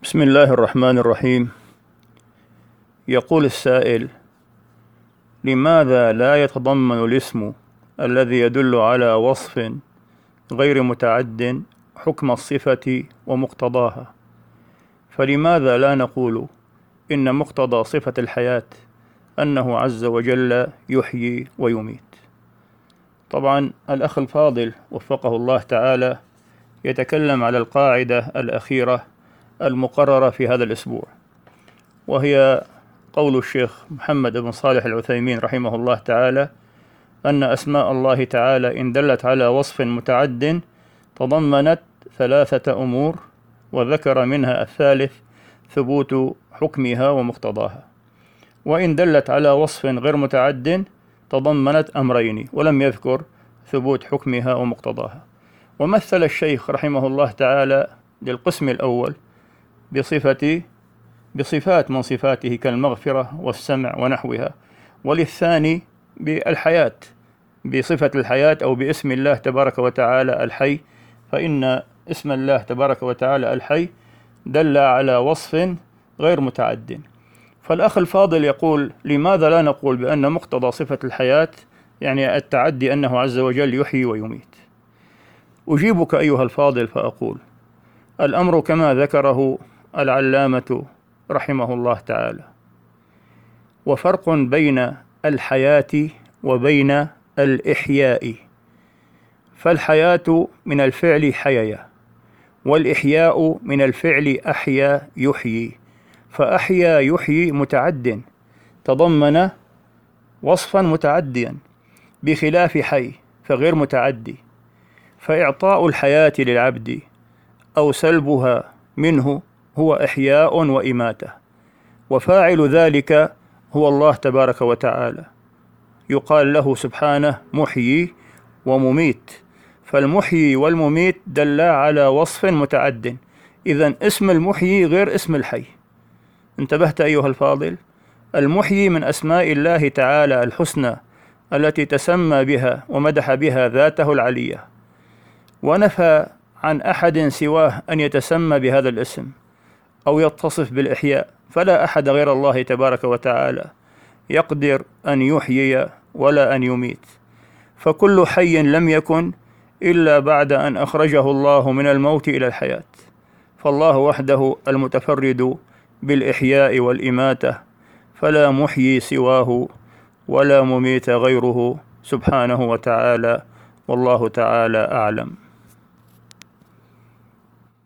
بسم الله الرحمن الرحيم. يقول السائل: لماذا لا يتضمن الاسم الذي يدل على وصف غير متعد حكم الصفة ومقتضاها؟ فلماذا لا نقول إن مقتضى صفة الحياة أنه عز وجل يحيي ويميت؟ طبعا الأخ الفاضل وفقه الله تعالى يتكلم على القاعدة الأخيرة المقررة في هذا الأسبوع، وهي قول الشيخ محمد بن صالح العثيمين رحمه الله تعالى أن أسماء الله تعالى إن دلت على وصف متعد تضمنت ثلاثة أمور، وذكر منها الثالث ثبوت حكمها ومقتضاها، وإن دلت على وصف غير متعد تضمنت أمرين ولم يذكر ثبوت حكمها ومقتضاها. ومثل الشيخ رحمه الله تعالى للقسم الأول بصفات من صفاته كالمغفرة والسمع ونحوها، وللثاني بالحياة بصفة الحياة أو باسم الله تبارك وتعالى الحي، فإن اسم الله تبارك وتعالى الحي دل على وصف غير متعد. فالأخ الفاضل يقول: لماذا لا نقول بأن مقتضى صفة الحياة يعني التعدي أنه عز وجل يحيي ويميت؟ أجيبك أيها الفاضل فأقول: الأمر كما ذكره العلامة رحمه الله تعالى، وفرق بين الحياة وبين الإحياء. فالحياة من الفعل حيا، والإحياء من الفعل أحيا يحيي، فأحيا يحيي متعد تضمن وصفا متعديا بخلاف حي فغير متعدي، فإعطاء الحياة للعبد أو سلبها منه هو إحياء وإماتة، وفاعل ذلك هو الله تبارك وتعالى، يقال له سبحانه محيي ومميت، فالمحيي والمميت دلا على وصف متعد، إذن اسم المحيي غير اسم الحي. انتبهت أيها الفاضل؟ المحيي من أسماء الله تعالى الحسنى التي تسمى بها ومدح بها ذاته العلية، ونفى عن أحد سواه أن يتسمى بهذا الاسم أو يتصف بالإحياء، فلا أحد غير الله تبارك وتعالى يقدر أن يحيي ولا أن يميت، فكل حي لم يكن إلا بعد أن أخرجه الله من الموت إلى الحياة، فالله وحده المتفرد بالإحياء والإماتة، فلا محيي سواه ولا مميت غيره سبحانه وتعالى، والله تعالى أعلم.